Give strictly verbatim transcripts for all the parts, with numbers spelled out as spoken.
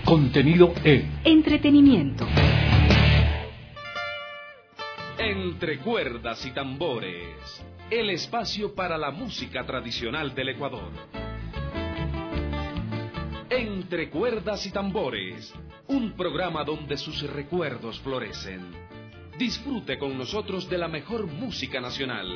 contenido e entretenimiento. Entre cuerdas y tambores, el espacio para la música tradicional del Ecuador. Entre cuerdas y tambores, un programa donde sus recuerdos florecen. Disfrute con nosotros de la mejor música nacional.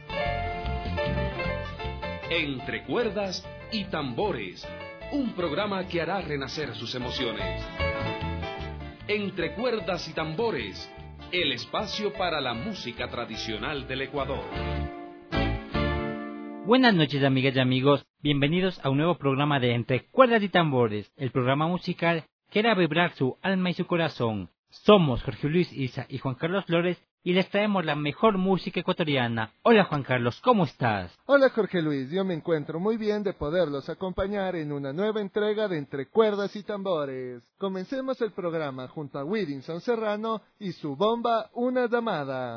Entre cuerdas y tambores, un programa que hará renacer sus emociones. Entre cuerdas y tambores, el espacio para la música tradicional del Ecuador. Buenas noches, amigas y amigos. Bienvenidos a un nuevo programa de Entre cuerdas y tambores, el programa musical que hará vibrar su alma y su corazón. Somos Jorge Luis Isa y Juan Carlos Flores y les traemos la mejor música ecuatoriana. Hola Juan Carlos, ¿cómo estás? Hola Jorge Luis, yo me encuentro muy bien de poderlos acompañar en una nueva entrega de Entre cuerdas y tambores. Comencemos el programa junto a Widinson Serrano y su bomba Una Llamada.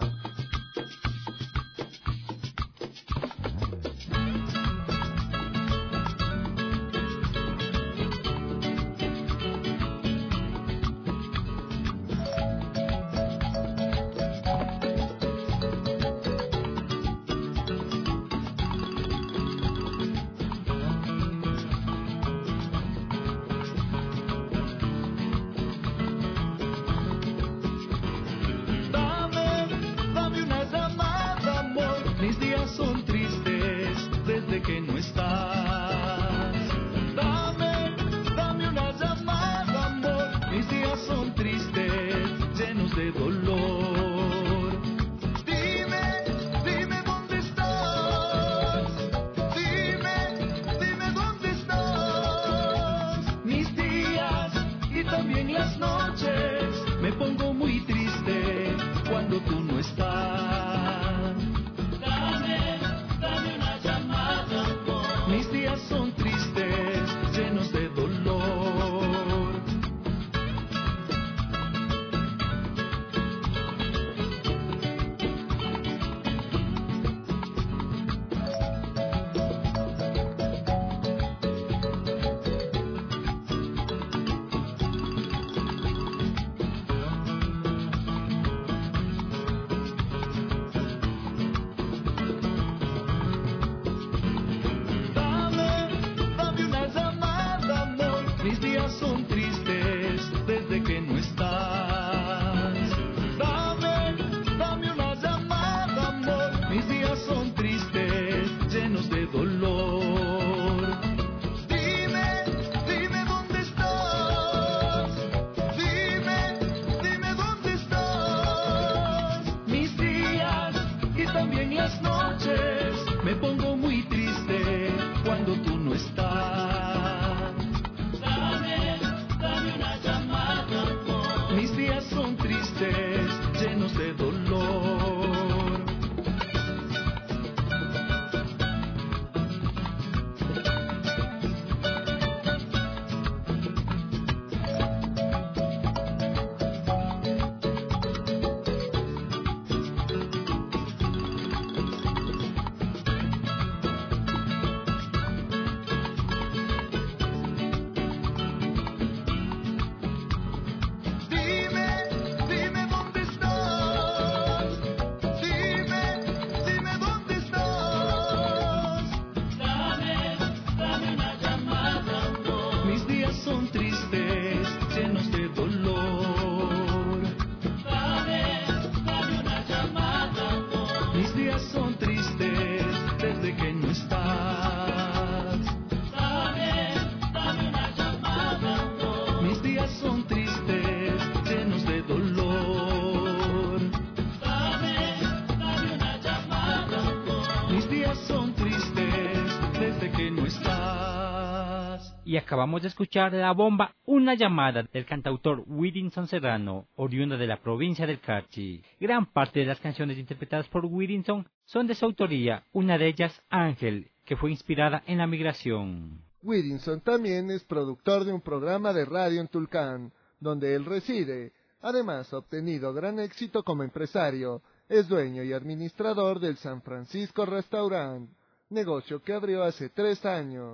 Y acabamos de escuchar la bomba Una Llamada del cantautor Widinson Serrano, oriundo de la provincia del Carchi. Gran parte de las canciones interpretadas por Widinson son de su autoría, una de ellas Ángel, que fue inspirada en la migración. Widinson también es productor de un programa de radio en Tulcán, donde él reside. Además, ha obtenido gran éxito como empresario. Es dueño y administrador del San Francisco Restaurant, negocio que abrió hace tres años.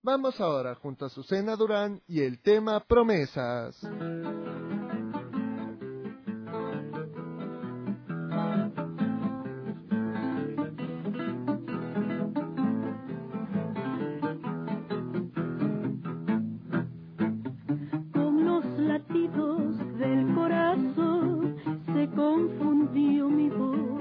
Vamos ahora junto a Azucena Durán y el tema Promesas. Con los latidos del corazón se confundió mi voz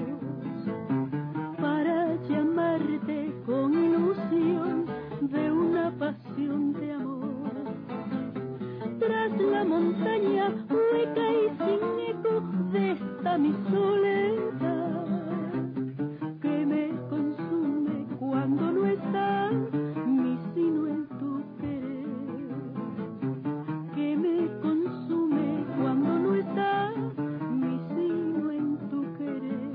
para llamarte con ilusión de una pasión de amor. Tras la montaña hueca y sin eco de esta mi soledad, que me consume cuando no está mi sino en tu querer, que me consume cuando no está mi sino en tu querer.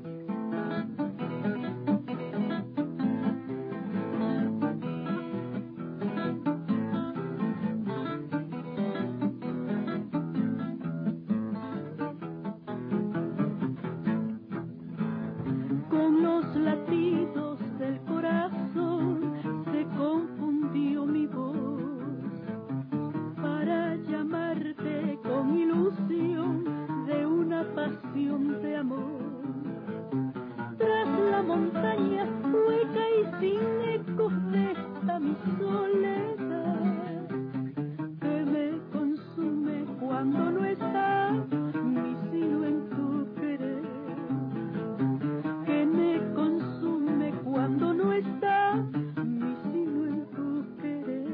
Con los latidos del corazón se confundió mi voz para llamarte con ilusión de una pasión de amor. Tras la montaña hueca y sin eco de esta mi soledad, que me consume cuando no está mi sino en tu querer, que me consume cuando no está mi sino en tu querer.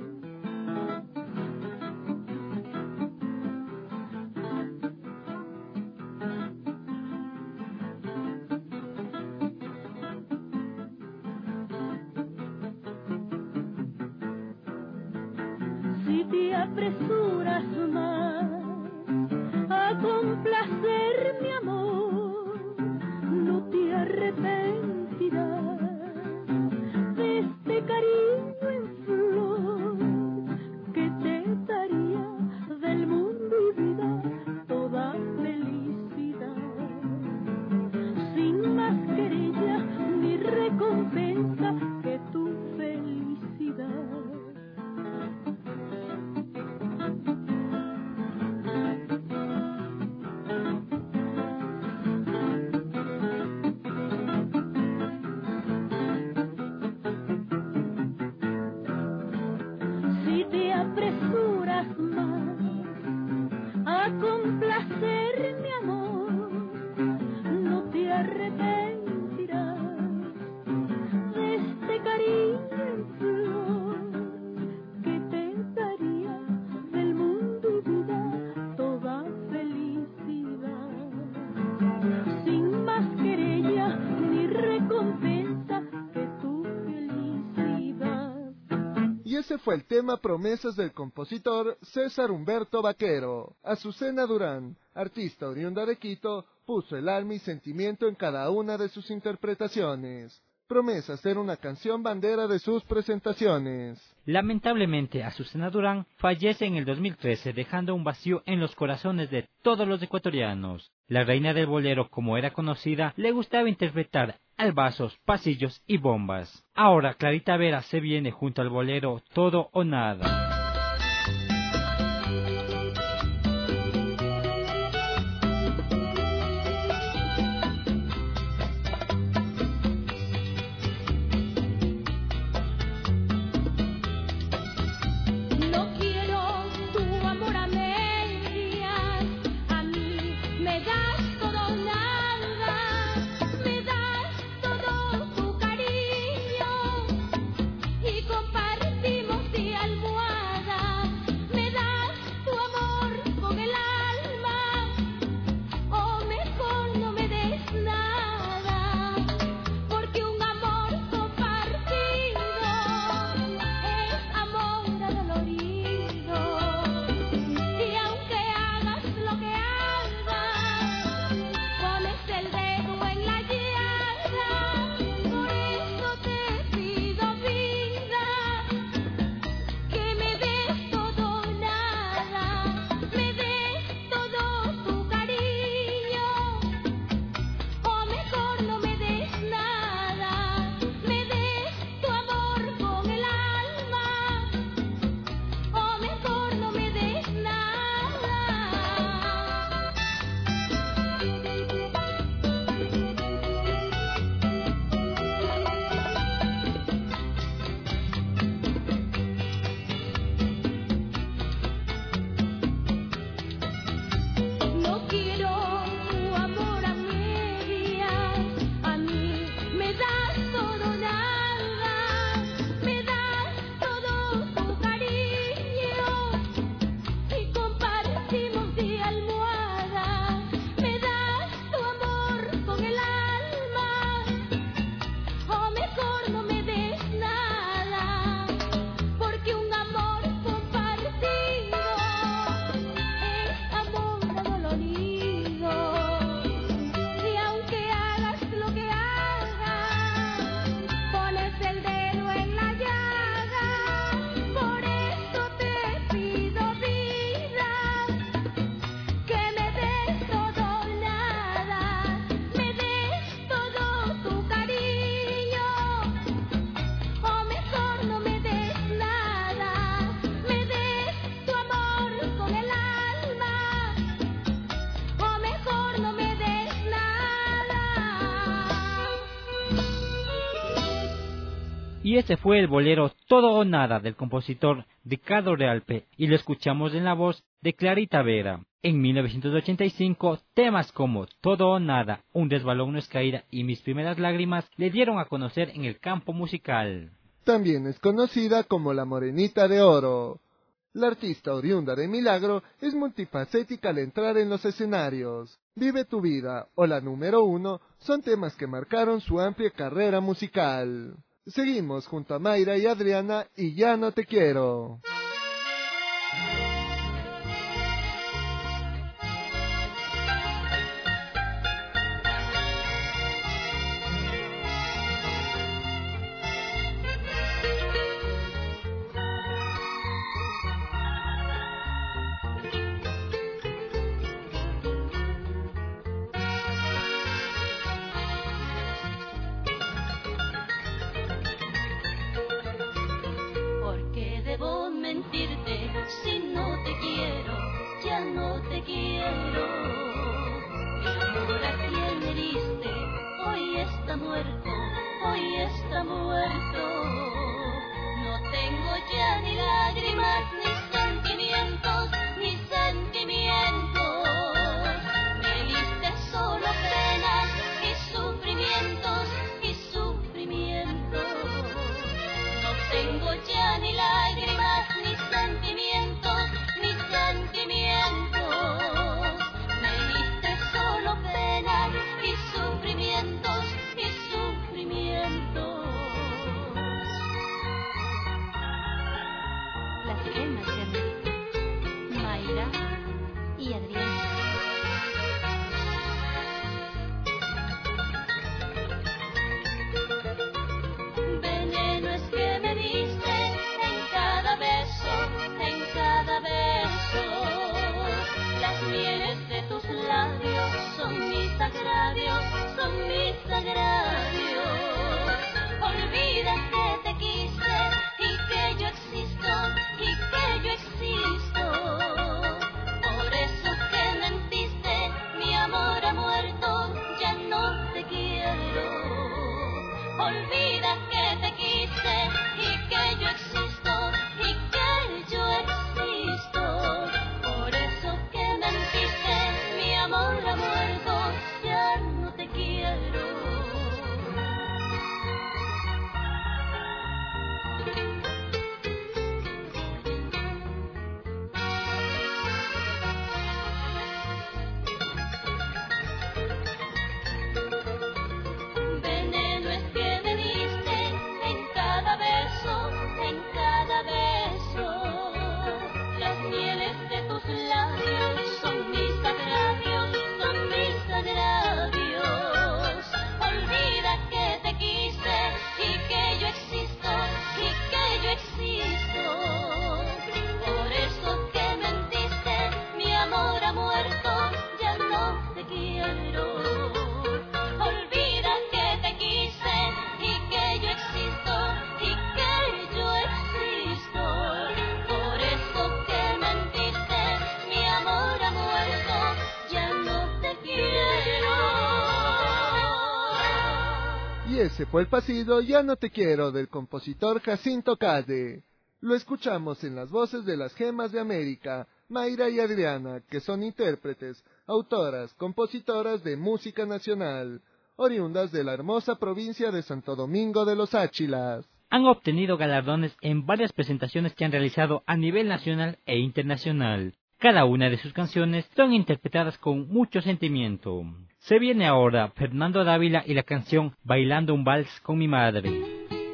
Si te apresuras más a complacer mi amor, no te arrepentirás de este cariño en flor que te daría del mundo y vida toda felicidad, sin más querella ni recompensa que tu felicidad. Si te apresuras más a complacer mi amor, no te arrepentirás de este cariño en flor que te daría del mundo y vida toda felicidad, sin más querella ni recompensa que tu felicidad. Y ese fue el tema Promesas del compositor César Humberto Vaquero. Azucena Durán, artista oriunda de Quito, puso el alma y sentimiento en cada una de sus interpretaciones. Promesas era una canción bandera de sus presentaciones. Lamentablemente, Azucena Durán fallece en el dos mil trece, dejando un vacío en los corazones de todos los ecuatorianos. La reina del bolero, como era conocida, le gustaba interpretar albazos, pasillos y bombas. Ahora Clarita Vera se viene junto al bolero Todo o Nada. No quiero tu amor a medias, a mí me das todo o nada, me das todo tu cariño y compartimos de almohada. Y ese fue el bolero Todo o Nada del compositor Ricardo Realpe y lo escuchamos en la voz de Clarita Vera. En mil novecientos ochenta y cinco, temas como Todo o Nada, Un resbalón no es caída y Mis primeras lágrimas le dieron a conocer en el campo musical. También es conocida como la Morenita de Oro. La artista oriunda de Milagro es multifacética al entrar en los escenarios. Vive tu vida o La número uno son temas que marcaron su amplia carrera musical. Seguimos junto a Mayra y Adriana y Ya no te quiero. Si no te quiero, ya no te quiero. El amor a quien heriste, hoy está muerto, hoy está muerto. No tengo ya ni lágrimas, ni sentimientos, ni sentimientos. Me diste solo penas y sufrimientos, y sufrimientos. No tengo ya ni lágrimas, ni sentimientos, mis sentimientos. Me diste solo penas y sufrimientos, y sufrimientos. Las gemas de América, Mayra y Adriana. Veneno es que me diste en cada beso, en cada beso. Las mieles de tus labios son mis agravios, son mis agravios. Olvida que te quise y que yo existo, y que yo existo. Por eso que mentiste, mi amor ha muerto, ya no te quiero. Olvida que te quise y que yo existo, y que yo existo. Por eso que mentiste, mi amor ha muerto, ya no te quiero. Veneno es que me diste en cada beso, en cada beso. Las mieles de tus labios son mis agravios, son mis agravios. Olvida que te quise y que yo existo, y que yo existo. Por eso que mentiste, mi amor ha muerto, ya no te quiero. Olvida que te quise y que yo existo, y que yo existo. Por eso que mentiste, mi amor ha muerto, ya no te quiero. Y ese fue el pasido Ya no te quiero del compositor Jacinto Calle. Lo escuchamos en las voces de las Gemas de América, Mayra y Adriana, que son intérpretes, autoras, compositoras de música nacional, oriundas de la hermosa provincia de Santo Domingo de los Áchilas. Han obtenido galardones en varias presentaciones que han realizado a nivel nacional e internacional. Cada una de sus canciones son interpretadas con mucho sentimiento. Se viene ahora Fernando Dávila y la canción Bailando un vals con mi madre.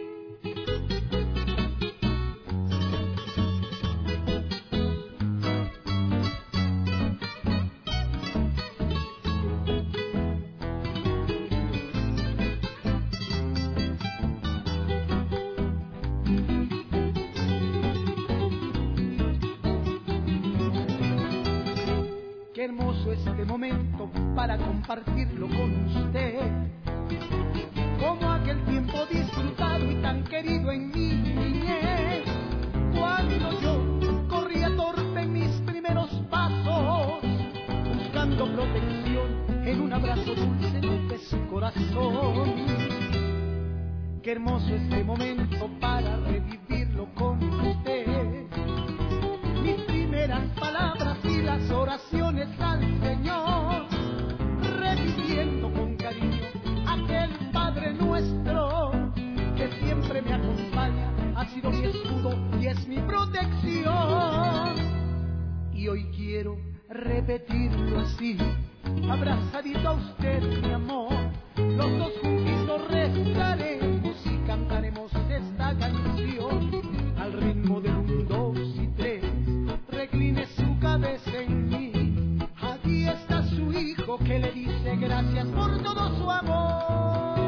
Qué hermoso este momento para compartirlo con usted, como aquel tiempo disfrutado y tan querido en mi niñez, cuando yo corría torpe en mis primeros pasos, buscando protección en un abrazo dulce de su corazón. Qué hermoso este momento para revivirlo con usted. Mis primeras palabras y las oraciones al Señor, reviviendo con cariño aquel Padre nuestro que siempre me acompaña, ha sido mi escudo y es mi protección. Y hoy quiero repetirlo así, abrazadito a usted, mi amor. Los dos juntitos rezaremos y cantaremos esta canción al ritmo del un, dos y tres. Recline su cabeza en mí. Aquí está su hijo que le dice gracias por todo su amor.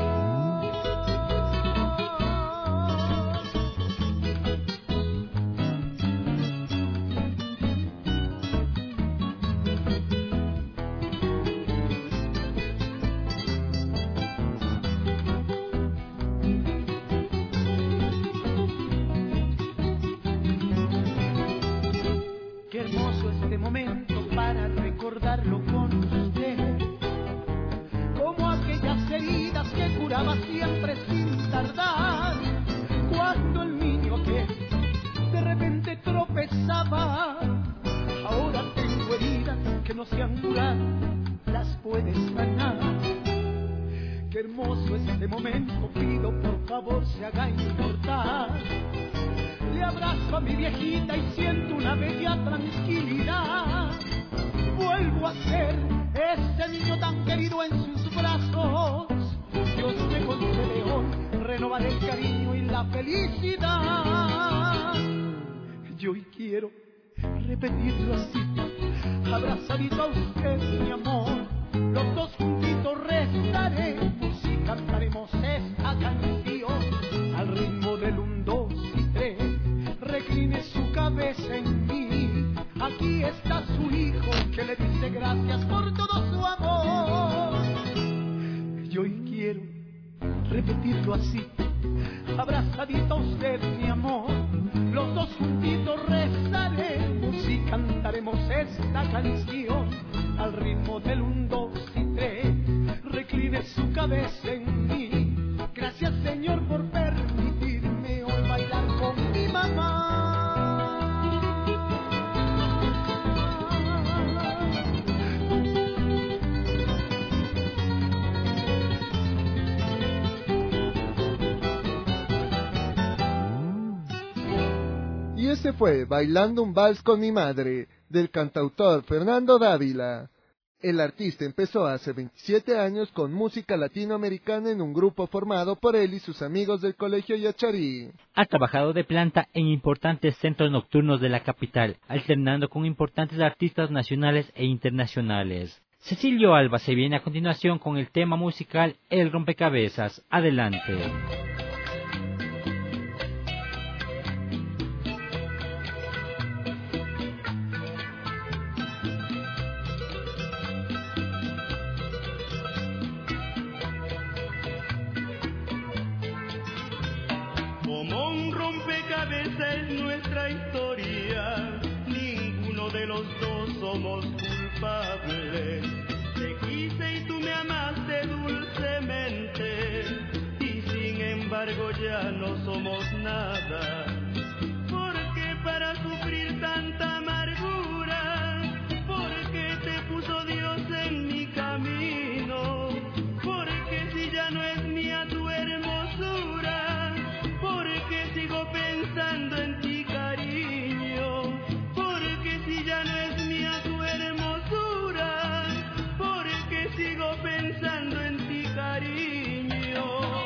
Momento para recordarlo con usted, como aquellas heridas que curaba siempre sin tardar, cuando el niño que de repente tropezaba. Ahora tengo heridas que no se han curado, las puedes sanar. Qué hermoso este momento, pido por favor se haga inmortal. Le abrazo a mi viejita y siento una bella tranquilidad. Vuelvo a ser ese niño tan querido en sus brazos. Dios me concede hoy renovar el cariño y la felicidad. Yo hoy quiero repetirlo así, abrazadito a usted, mi amor. Los dos juntitos rezaremos y cantaremos esta canción al ritmo del un, dos y tres. Recline su cabeza en mí. Aquí está su hijo que le dice gracias por todo su amor. Yo hoy quiero repetirlo así, abrazadito a usted, mi amor. Los dos juntitos rezaremos y cantaremos esta canción al ritmo del un, dos y tres. Recline su cabeza en mí. Gracias, Señor, por permitirme hoy bailar con mi mamá. Y este fue Bailando un vals con mi madre, del cantautor Fernando Dávila. El artista empezó hace veintisiete años con música latinoamericana en un grupo formado por él y sus amigos del Colegio Yacharí. Ha trabajado de planta en importantes centros nocturnos de la capital, alternando con importantes artistas nacionales e internacionales. Cecilio Alba se viene a continuación con el tema musical El Rompecabezas. Adelante. Es nuestra historia, ninguno de los dos somos culpables. Te quise y tú me amaste dulcemente, y sin embargo ya no somos nada. Porque para sufrir tanta amargura, porque te puso Dios en mi camino, porque si ya no es mía tu hermosura, porque sigo pensando en ti, cariño, porque si ya no es mía tu hermosura, porque sigo pensando en ti, cariño.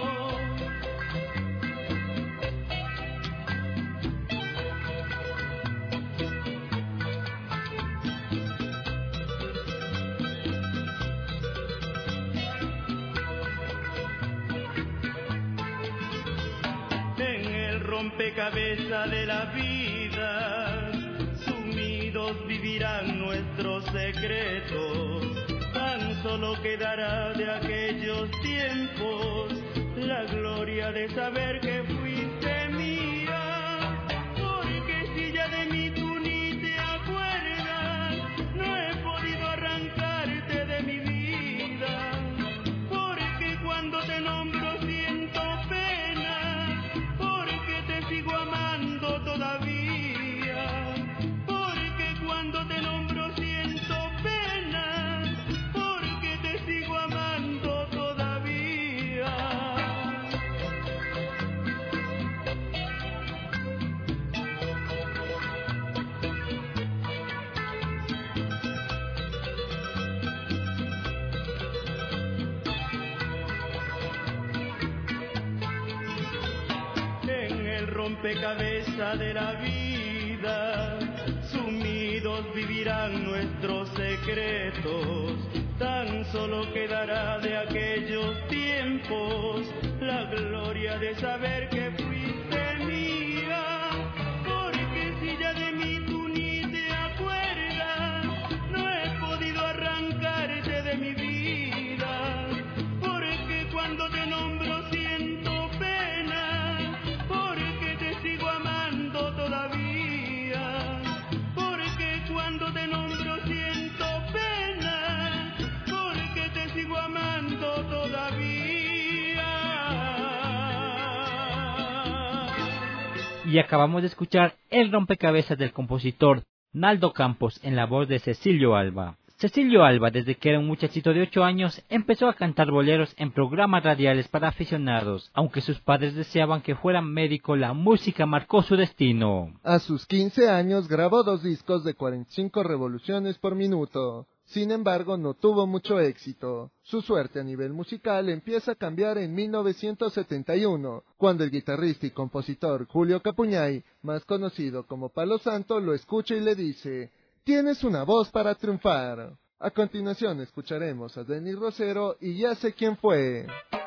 Rompecabezas de la vida, sumidos vivirán nuestros secretos. Tan solo quedará de aquellos tiempos la gloria de saber que fuiste mía. Porque si ya de mí tú ni te acuerdas, no he podido arrancarte de mi vida. Porque cuando te nombro siento pena. rompecabezas de la vida, sumidos vivirán nuestros secretos. Tan solo quedará de aquellos tiempos la gloria de saber que fuiste mía, porque si ya de mí tú ni te acuerdas, no he podido arrancarte de mi vida, porque cuando te nombro siento pena, porque te sigo amando todavía, porque cuando te nombro siento pena, porque te sigo amando todavía. Y acabamos de escuchar El rompecabezas del compositor Naldo Campos en la voz de Cecilio Alba. Cecilio Alba, desde que era un muchachito de ocho años, empezó a cantar boleros en programas radiales para aficionados. Aunque sus padres deseaban que fuera médico, la música marcó su destino. A sus quince años grabó dos discos de cuarenta y cinco revoluciones por minuto. Sin embargo, no tuvo mucho éxito. Su suerte a nivel musical empieza a cambiar en mil novecientos setenta y uno, cuando el guitarrista y compositor Julio Capuñay, más conocido como Palo Santo, lo escucha y le dice: «Tienes una voz para triunfar». A continuación escucharemos a Denny Rosero y Ya sé quién fue.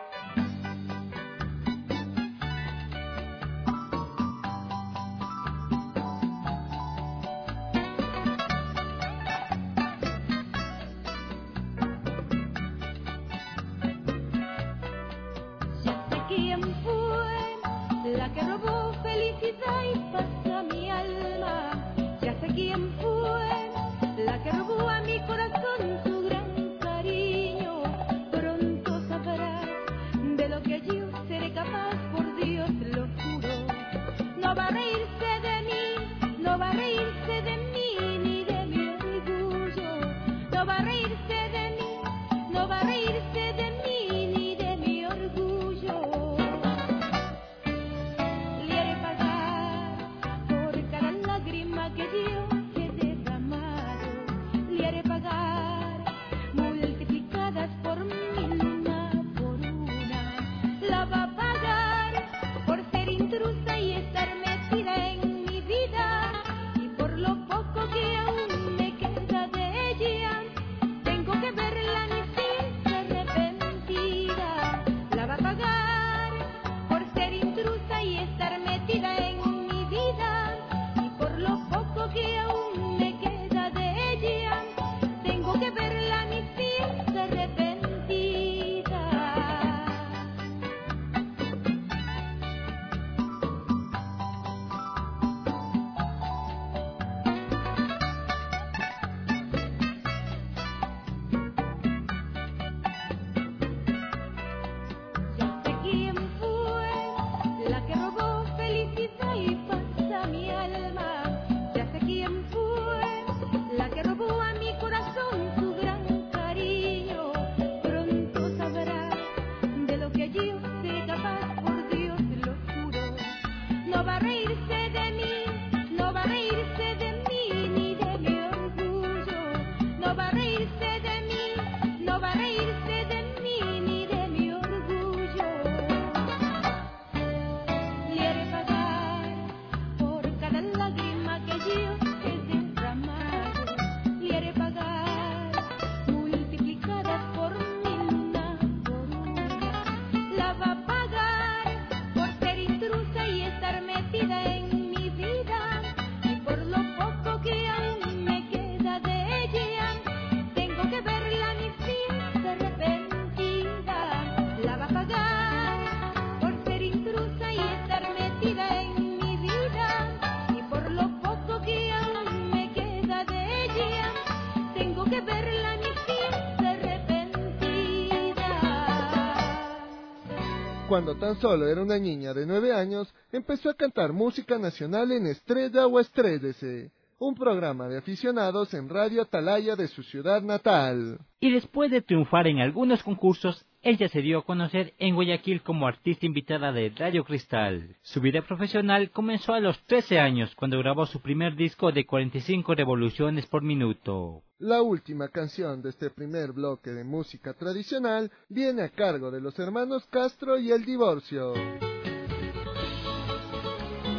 Cuando tan solo era una niña de nueve años, empezó a cantar música nacional en Estrella o Estréllese, un programa de aficionados en Radio Atalaya de su ciudad natal. Y después de triunfar en algunos concursos, ella se dio a conocer en Guayaquil como artista invitada de Radio Cristal. Su vida profesional comenzó a los trece años, cuando grabó su primer disco de cuarenta y cinco revoluciones por minuto. La última canción de este primer bloque de música tradicional viene a cargo de los hermanos Castro y El Divorcio.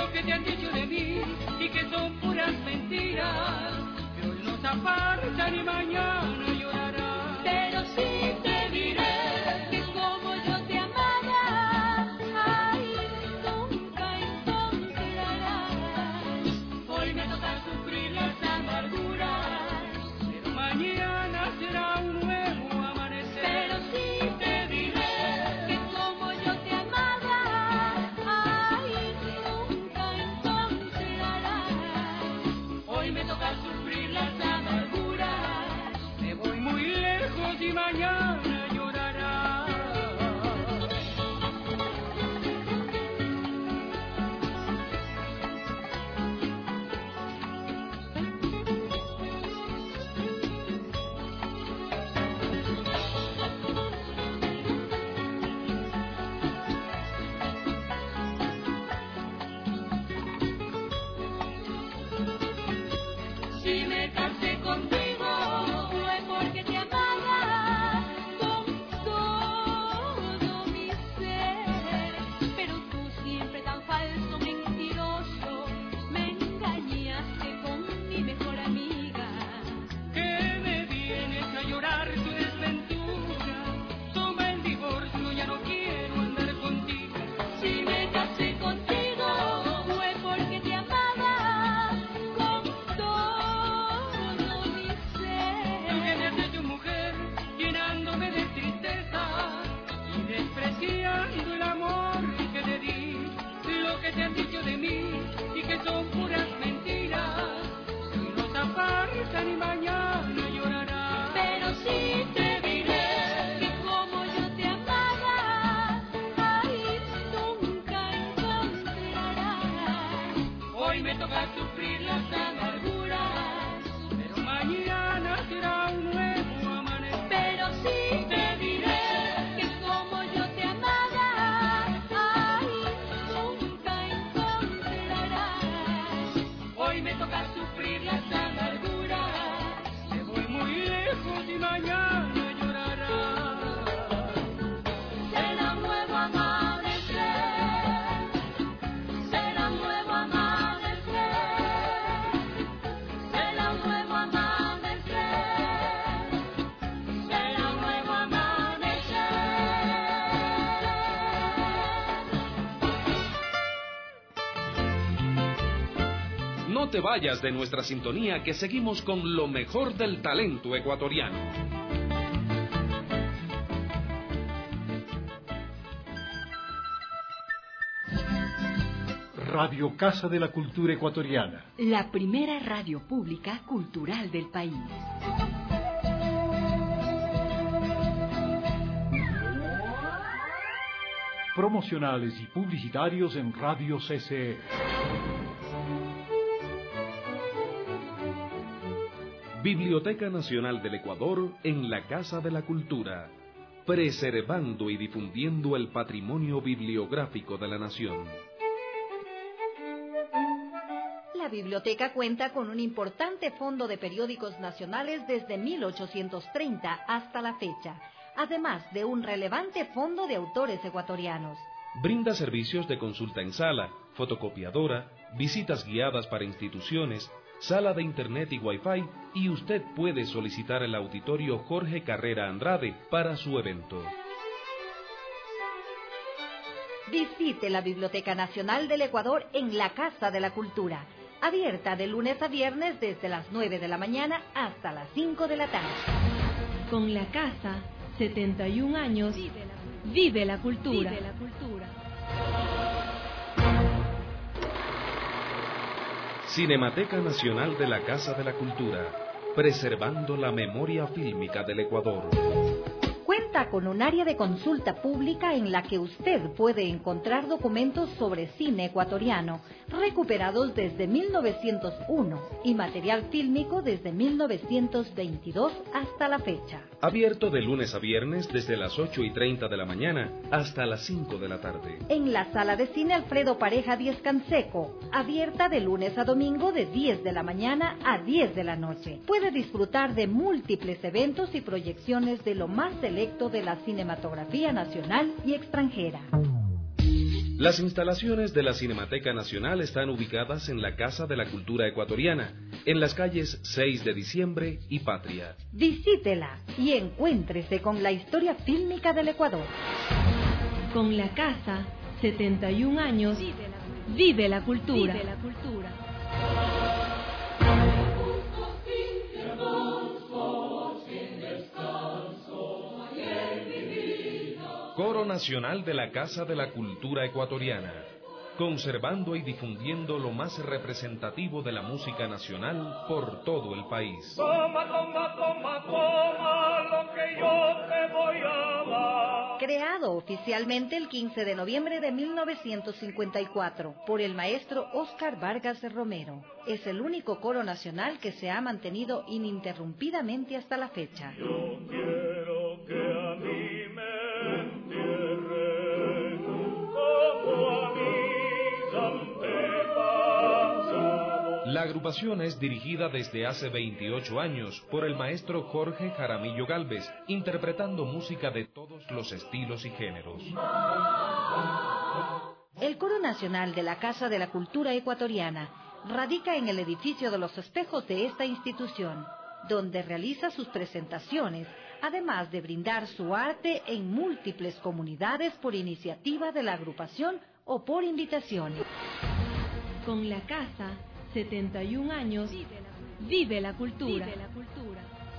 lo que te han dicho de mí y que son puras mentiras, que hoy nos apartan y mañana llorarás. Pero sí te diré que como yo te amaba, ay, nunca encontrarás. Hoy me toca sufrir las amarguras, pero mañana será un nuevo amanecer. Pero sí te diré que como yo te amaba, ay, nunca encontrarás. Hoy me toca sufrir las amarguras, me voy muy lejos y mañana llorarás. Si me casé contigo fue porque te amaba con todo mi ser. Pero tú siempre tan falso, mentiroso, me engañaste con mi mejor amiga. ¿Qué me vienes a llorar tu desventura? Toma el divorcio, ya no quiero andar contigo. Si me casé contigo fue porque te amaba con todo mi Tú que ser. me has hecho mujer, llenándome de tristeza y despreciando el amor que te di. Lo que te han dicho de mí y que son puras mentiras, que hoy nos apartan y mañana llorarás. Pero sí te diré que como yo te amaba, ay, nunca encontrarás. Hoy me toca sufrir las amarguras, pero mañana será un nuevo amanecer. Pero sí te diré que como yo te amaba, ay, nunca encontrarás. Hoy me toca sufrir las amarguras, me voy muy lejos y mañana llorarás. Será un nuevo amanecer, será un nuevo amanecer, será un nuevo amanecer, será un nuevo amanecer. No te vayas de nuestra sintonía, que seguimos con lo mejor del talento ecuatoriano. Radio Casa de la Cultura Ecuatoriana. La primera radio pública cultural del país. Promocionales y publicitarios en Radio C C E. Biblioteca Nacional del Ecuador en la Casa de la Cultura, preservando y difundiendo el patrimonio bibliográfico de la nación. La biblioteca cuenta con un importante fondo de periódicos nacionales desde mil ochocientos treinta hasta la fecha, además de un relevante fondo de autores ecuatorianos. Brinda servicios de consulta en sala, fotocopiadora, visitas guiadas para instituciones, sala de internet y wifi, y usted puede solicitar el auditorio Jorge Carrera Andrade para su evento. Visite la Biblioteca Nacional del Ecuador en la Casa de la Cultura, abierta de lunes a viernes desde las nueve de la mañana hasta las cinco de la tarde. Con la casa, setenta y un años, vive la cultura. Vive la cultura. Cinemateca Nacional de la Casa de la Cultura, preservando la memoria fílmica del Ecuador. Cuenta con un área de consulta pública en la que usted puede encontrar documentos sobre cine ecuatoriano, recuperados desde mil novecientos uno, y material fílmico desde mil novecientos veintidós hasta la fecha. Abierto de lunes a viernes desde las ocho y treinta de la mañana hasta las cinco de la tarde. En la Sala de Cine Alfredo Pareja Díez Canseco, abierta de lunes a domingo de diez de la mañana a diez de la noche. Puede disfrutar de múltiples eventos y proyecciones de lo más selecto de la cinematografía nacional y extranjera. Las instalaciones de la Cinemateca Nacional están ubicadas en la Casa de la Cultura Ecuatoriana, en las calles seis de diciembre y Patria. Visítela y encuéntrese con la historia fílmica del Ecuador. Con la casa, setenta y un años, vive la cultura. Vive la cultura. Coro Nacional de la Casa de la Cultura Ecuatoriana, conservando y difundiendo lo más representativo de la música nacional por todo el país. Toma, toma, toma, toma lo que yo te voy a dar. Creado oficialmente el quince de noviembre de mil novecientos cincuenta y cuatro por el maestro Óscar Vargas de Romero, es el único coro nacional que se ha mantenido ininterrumpidamente hasta la fecha. Yo quiero que a mí me entierren como a mis antepasados. La agrupación es dirigida desde hace veintiocho años por el maestro Jorge Jaramillo Gálvez, interpretando música de todos los estilos y géneros. El Coro Nacional de la Casa de la Cultura Ecuatoriana radica en el edificio de los espejos de esta institución, donde realiza sus presentaciones, además de brindar su arte en múltiples comunidades por iniciativa de la agrupación o por invitación. Con la casa, setenta y un años, vive la cultura. Vive la cultura.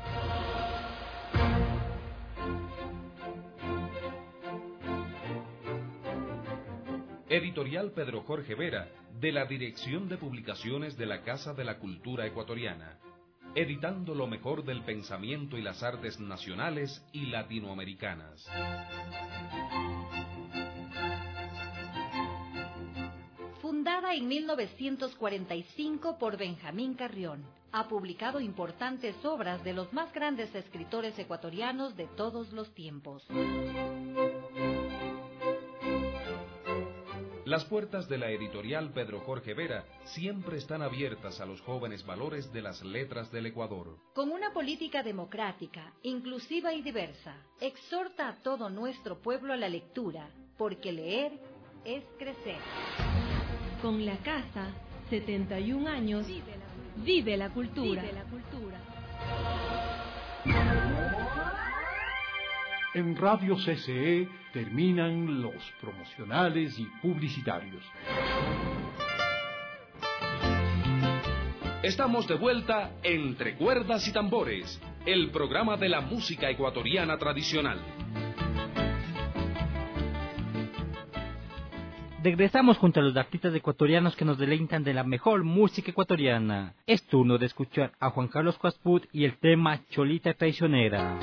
Editorial Pedro Jorge Vera, de la Dirección de Publicaciones de la Casa de la Cultura Ecuatoriana, editando lo mejor del pensamiento y las artes nacionales y latinoamericanas. Fundada en mil novecientos cuarenta y cinco por Benjamín Carrión, ha publicado importantes obras de los más grandes escritores ecuatorianos de todos los tiempos. Las puertas de la editorial Pedro Jorge Vera siempre están abiertas a los jóvenes valores de las letras del Ecuador. Con una política democrática, inclusiva y diversa, exhorta a todo nuestro pueblo a la lectura, porque leer es crecer. Con la casa, setenta y un años, vive la cultura. Vive la cultura. En Radio C C E terminan los promocionales y publicitarios. Estamos de vuelta Entre Cuerdas y Tambores, el programa de la música ecuatoriana tradicional. Regresamos junto a los artistas ecuatorianos que nos deleitan de la mejor música ecuatoriana. Es turno de escuchar a Juan Carlos Coasput y el tema Cholita Traicionera.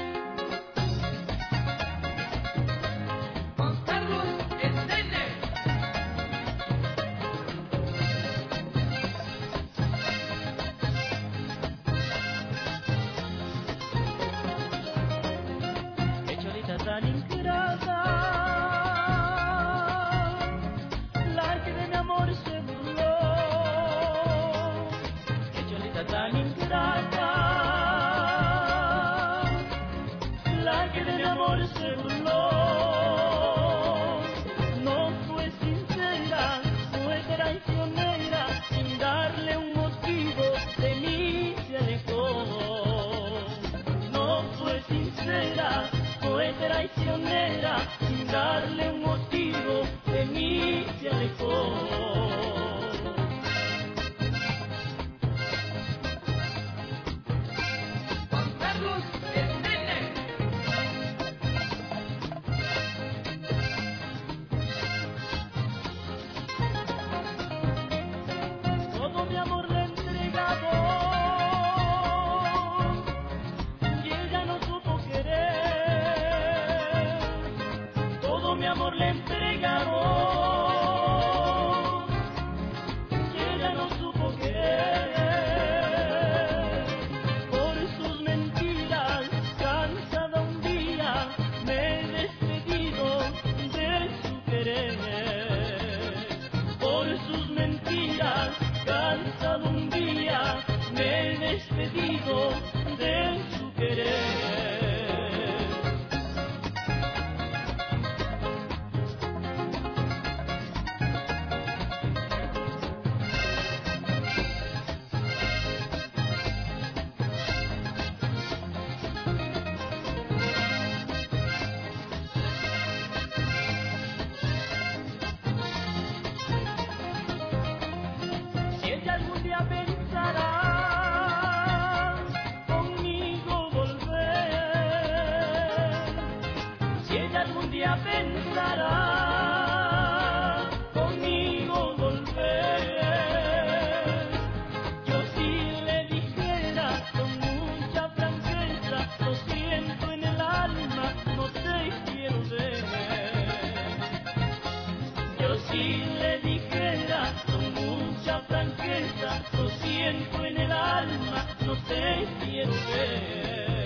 franqueza, lo siento en el alma, no te quiero ver.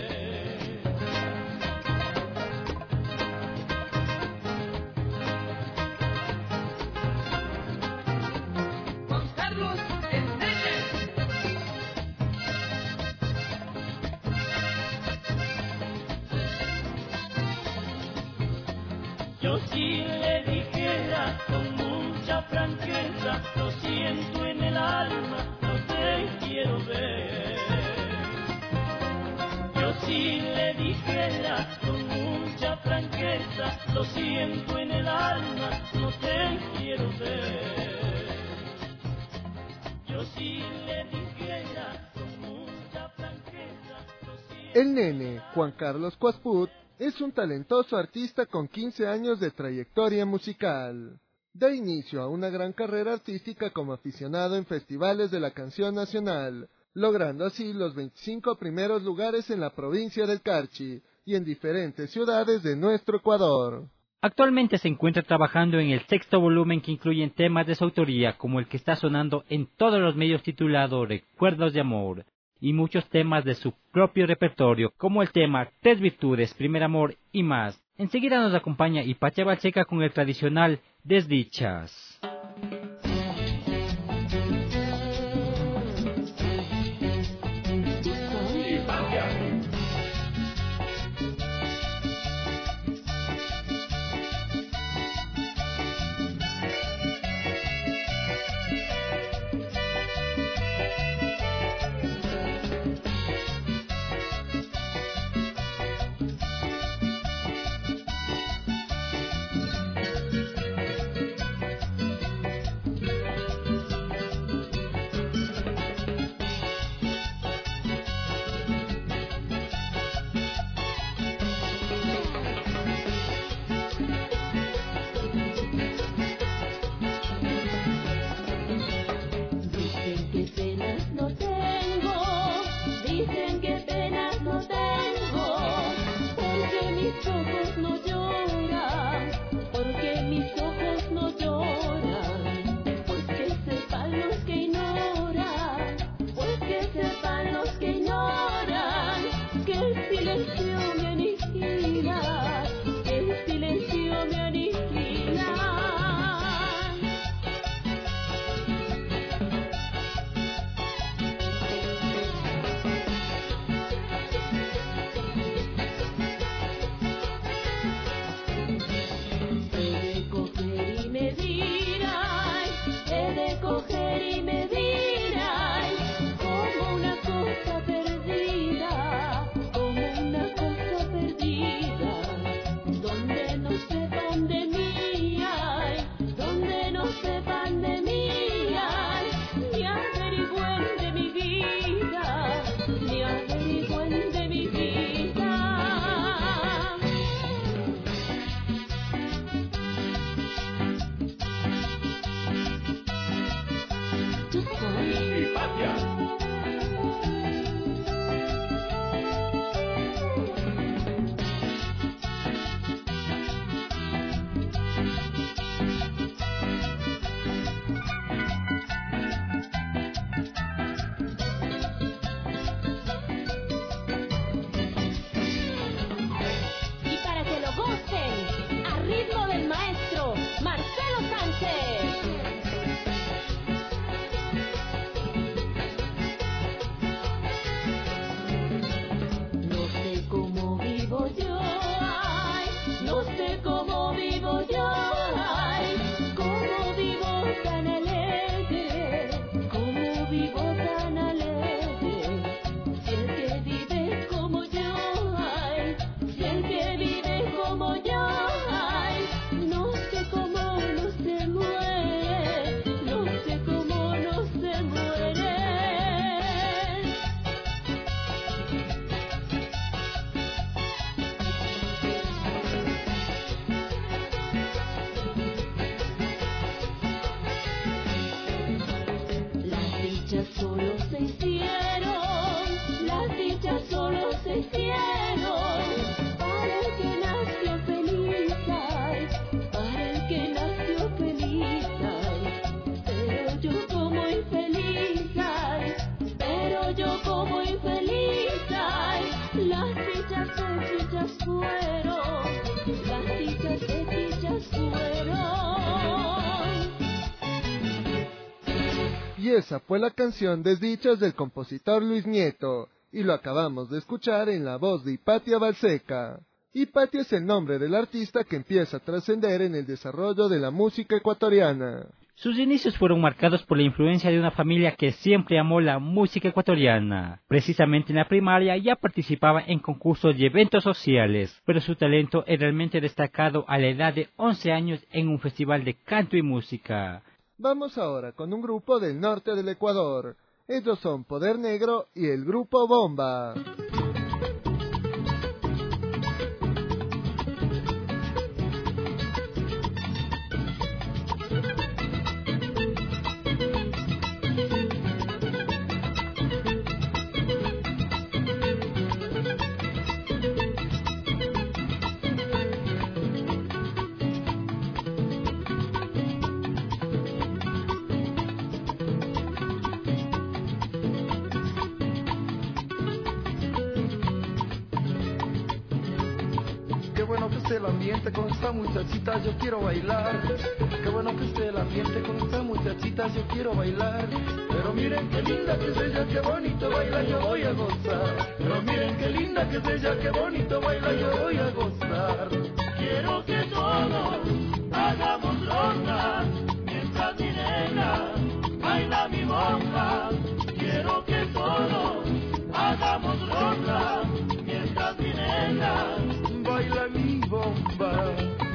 Yo sí le dijera con mucha franqueza, lo siento en el alma, no te quiero ver. Yo sí le dijera con mucha franqueza, lo siento en el alma, no te quiero ver. Yo sí le dijera con mucha franqueza, lo siento. El nene, Juan Carlos Cuasput, es un talentoso artista con quince años de trayectoria musical. Da inicio a una gran carrera artística como aficionado en festivales de la canción nacional, logrando así los veinticinco primeros lugares en la provincia del Carchi y en diferentes ciudades de nuestro Ecuador. Actualmente se encuentra trabajando en el sexto volumen que incluyen temas de su autoría, como el que está sonando en todos los medios titulado Recuerdos de Amor, y muchos temas de su propio repertorio, como el tema Tres Virtudes, Primer Amor y más. Enseguida nos acompaña Ipache Balseca con el tradicional Desdichas. Pero yo como infeliz esa fue la canción Desdichas del compositor Luis Nieto, y lo acabamos de escuchar en la voz de Hipatia Balseca. Hipatia es el nombre del artista que empieza a trascender en el desarrollo de la música ecuatoriana. Sus inicios fueron marcados por la influencia de una familia que siempre amó la música ecuatoriana. Precisamente en la primaria ya participaba en concursos y eventos sociales, pero su talento es realmente destacado a la edad de once años en un festival de canto y música. Vamos ahora con un grupo del norte del Ecuador. Ellos son Poder Negro y el grupo Bomba. El ambiente con esta muchachita, yo quiero bailar. Qué bueno que esté el ambiente con esta muchachita, yo quiero bailar. Pero miren qué linda que es ella, qué bonito baila, yo voy a gozar. Pero miren qué linda que es ella, qué bonito baila, yo voy a gozar. Quiero que todos hagamos ronda mientras mi nena baila mi bomba. Quiero que todos hagamos ronda mientras mi nena baila mi bomba.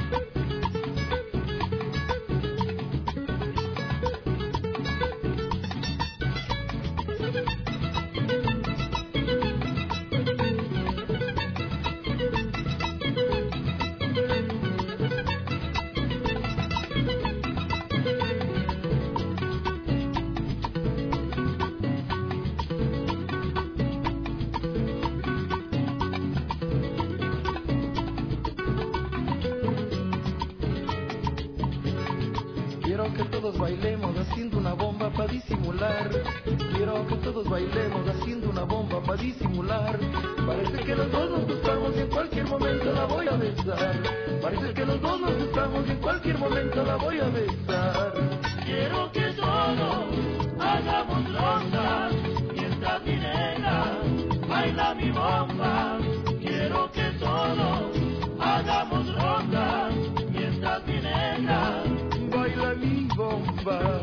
Bailemos haciendo una bomba para disimular. Quiero que todos bailemos haciendo una bomba para disimular. Parece que los dos nos gustamos y en cualquier momento la voy a besar. Parece que los dos nos gustamos y en cualquier momento la voy a besar. Quiero que todos hagamos rondas mientras mi nena baila mi bomba. Quiero que todos hagamos rondas mientras mi nena baila mi bomba.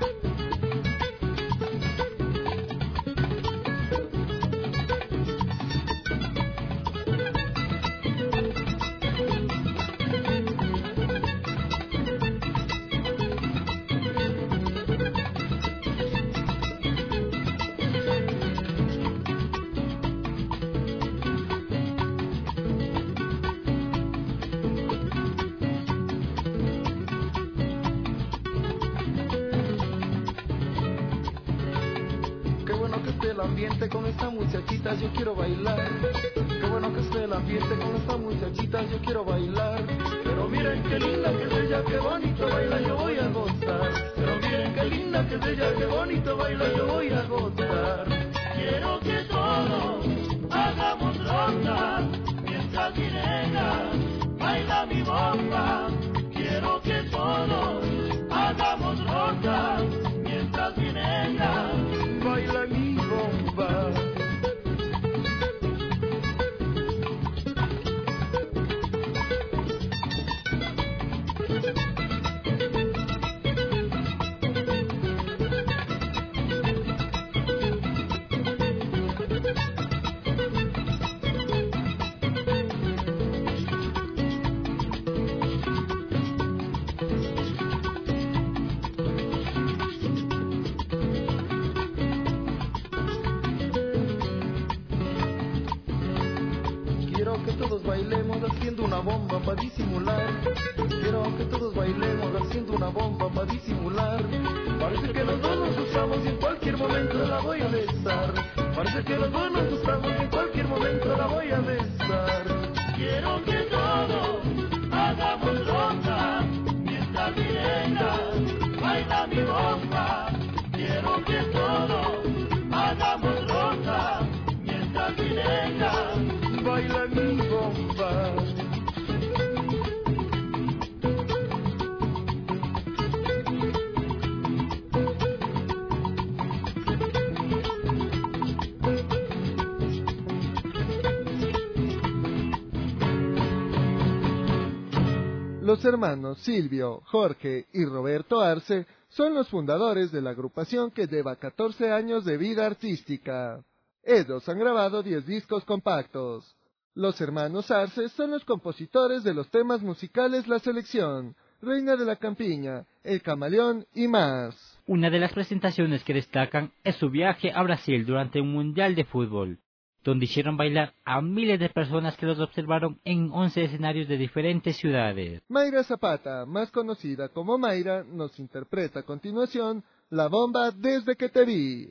Con esta muchachita yo quiero bailar. Qué bueno que esté el ambiente con esta muchachita yo quiero bailar. Pero miren qué linda que es ella, qué bonito baila, yo voy a gozar. Pero miren qué linda que es ella, qué bonito baila, yo voy a gozar. Quiero que todos hagamos ronda mientras mi nena baila mi bomba. Quiero que todos hagamos ronda mientras mi nena baila mi bomba. Bailemos haciendo una bomba para disimular. Quiero que todos bailemos haciendo una bomba para disimular. Parece que los dos nos gustamos y en cualquier momento la voy a besar. Parece que los dos nos gustamos y en cualquier momento la voy a besar. Quiero que todos hagamos ronda mientras mi nena baila mi bomba. Quiero que todos hagamos ronda mientras mi nena baila mi bomba. Los hermanos Silvio, Jorge y Roberto Arce son los fundadores de la agrupación que lleva catorce años de vida artística. Ellos han grabado diez discos compactos. Los hermanos Arce son los compositores de los temas musicales La Selección, Reina de la Campiña, El Camaleón y más. Una de las presentaciones que destacan es su viaje a Brasil durante un mundial de fútbol, donde hicieron bailar a miles de personas que los observaron en once escenarios de diferentes ciudades. Mayra Zapata, más conocida como Mayra, nos interpreta a continuación La Bomba Desde que te vi.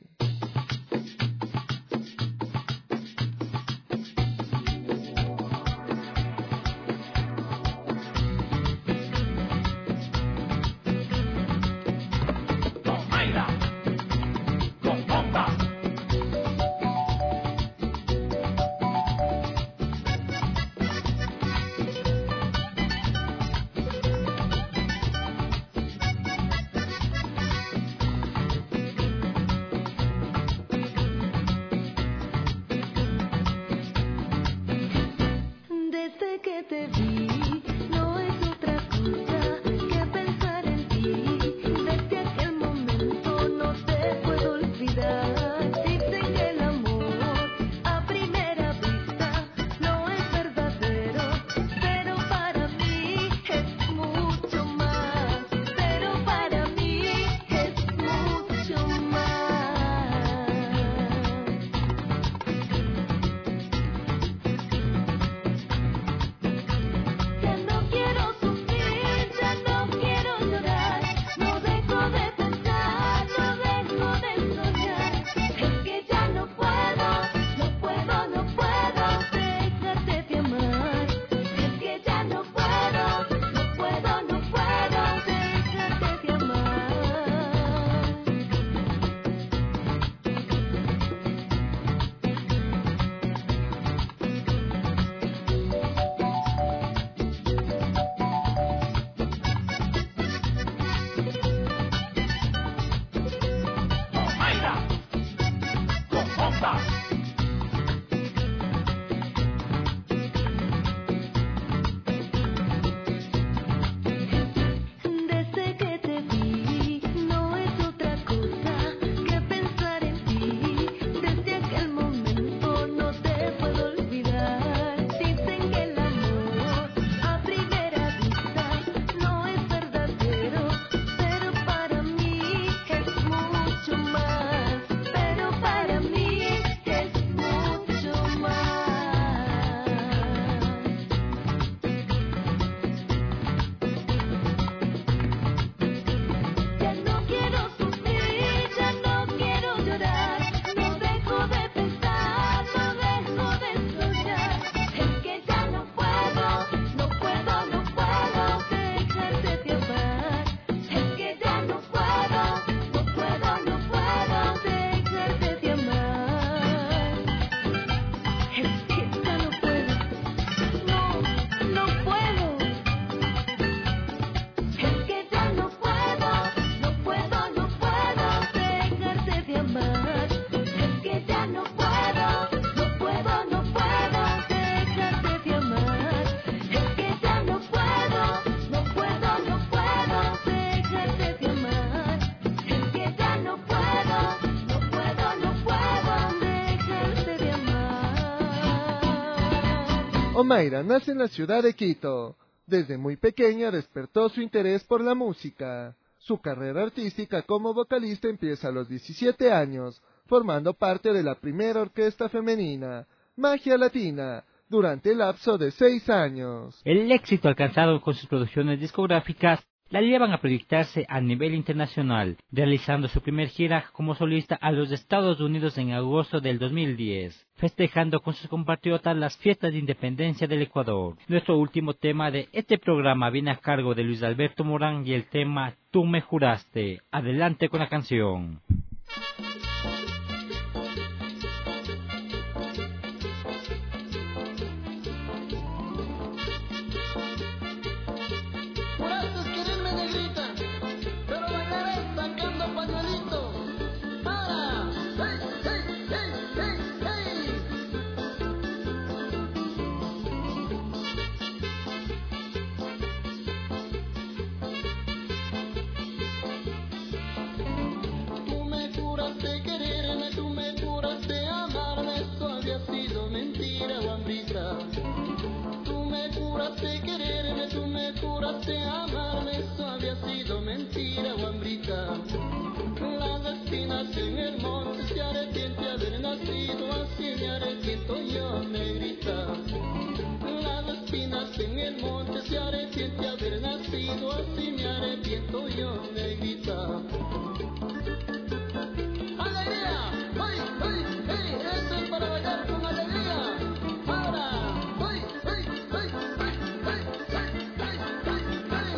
Omaira nace en la ciudad de Quito. Desde muy pequeña despertó su interés por la música. Su carrera artística como vocalista empieza a los diecisiete años, formando parte de la primera orquesta femenina, Magia Latina, durante el lapso de seis años. El éxito alcanzado con sus producciones discográficas la llevan a proyectarse a nivel internacional, realizando su primer gira como solista a los Estados Unidos en agosto del dos mil diez, festejando con sus compatriotas las fiestas de independencia del Ecuador. Nuestro último tema de este programa viene a cargo de Luis Alberto Morán y el tema Tú me juraste. Adelante con la canción. arrepiento yo, negrita. Las espinas en el monte se arrepiente haber nacido, así me arrepiento yo, negrita. ¡Alegría! ¡Ay, ay, ay! Esto es para bailar con alegría. ¡Ahora! ¡Ay, ay, ay, ay, ay, ay, ay, ay,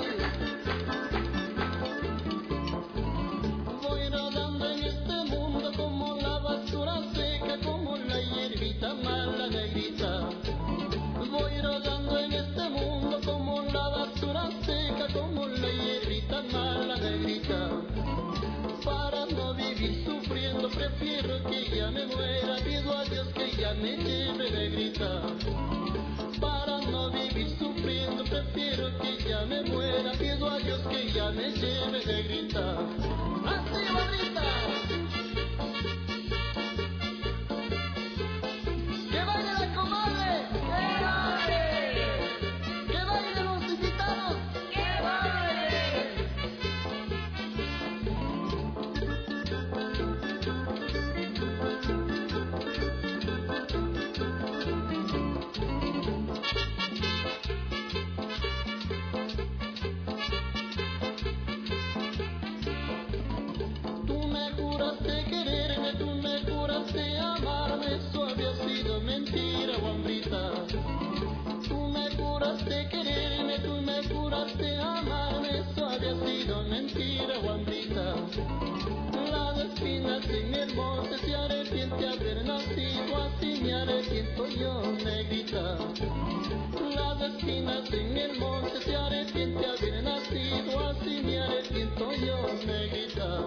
ay! Voy rodando en este mundo como la basura seca, como la hierbita mala, negrita. Voy rodando en este mundo como la basura seca, como la hierbita mala, negrita. Para no vivir sufriendo prefiero que ya me muera, pido a Dios que ya me lleve, negrita. Para no vivir sufriendo prefiero que ya me muera, pido a Dios que ya me lleve, negrita. ¡Así, barrita! ¡Que baile la comadre! ¡Que baile! ¡Que baile los invitados! ¡Que baile! Tú me juraste quererme, tú me juraste amarme, eso había sido mentira, guambrita. Tú me juraste quererme, tú me juraste amarme, eso había sido mentira, guambrita. Las espinas en el monte se arrepiente haber nacido, así me arrepiento yo, negrita. Las espinas en el monte se arrepiente haber nacido, así me arrepiento yo, negrita.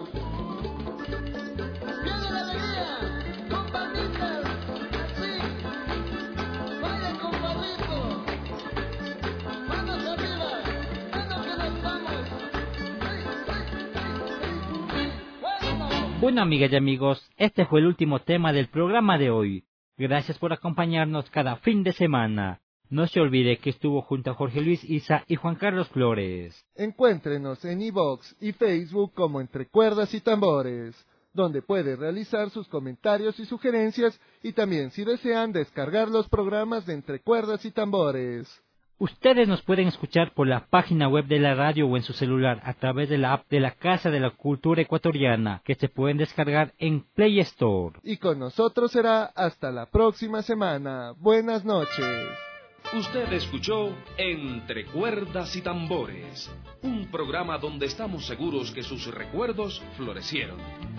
¡Viene la alegría! ¡Compadritas! ¡Así! ¡Vaya, compadrito! ¡Manos arriba! ¡Manos que nos vamos! ¡Ay, ay, ay, ay! ¡Bueno! Bueno, amigas y amigos, este fue el último tema del programa de hoy. Gracias por acompañarnos cada fin de semana. No se olvide que estuvo junto a Jorge Luis Isa y Juan Carlos Flores. Encuéntrenos en iVoox y Facebook como Entre Cuerdas y Tambores, donde puede realizar sus comentarios y sugerencias, y también si desean descargar los programas de Entre Cuerdas y Tambores. Ustedes nos pueden escuchar por la página web de la radio o en su celular a través de la app de la Casa de la Cultura Ecuatoriana, que se pueden descargar en Play Store. Y con nosotros será hasta la próxima semana. Buenas noches. Usted escuchó Entre Cuerdas y Tambores, un programa donde estamos seguros que sus recuerdos florecieron.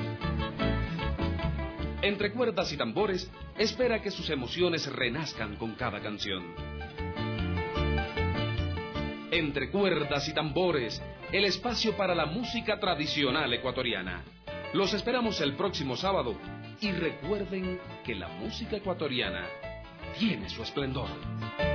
Entre Cuerdas y Tambores espera que sus emociones renazcan con cada canción. Entre Cuerdas y Tambores, el espacio para la música tradicional ecuatoriana. Los esperamos el próximo sábado y recuerden que la música ecuatoriana tiene su esplendor.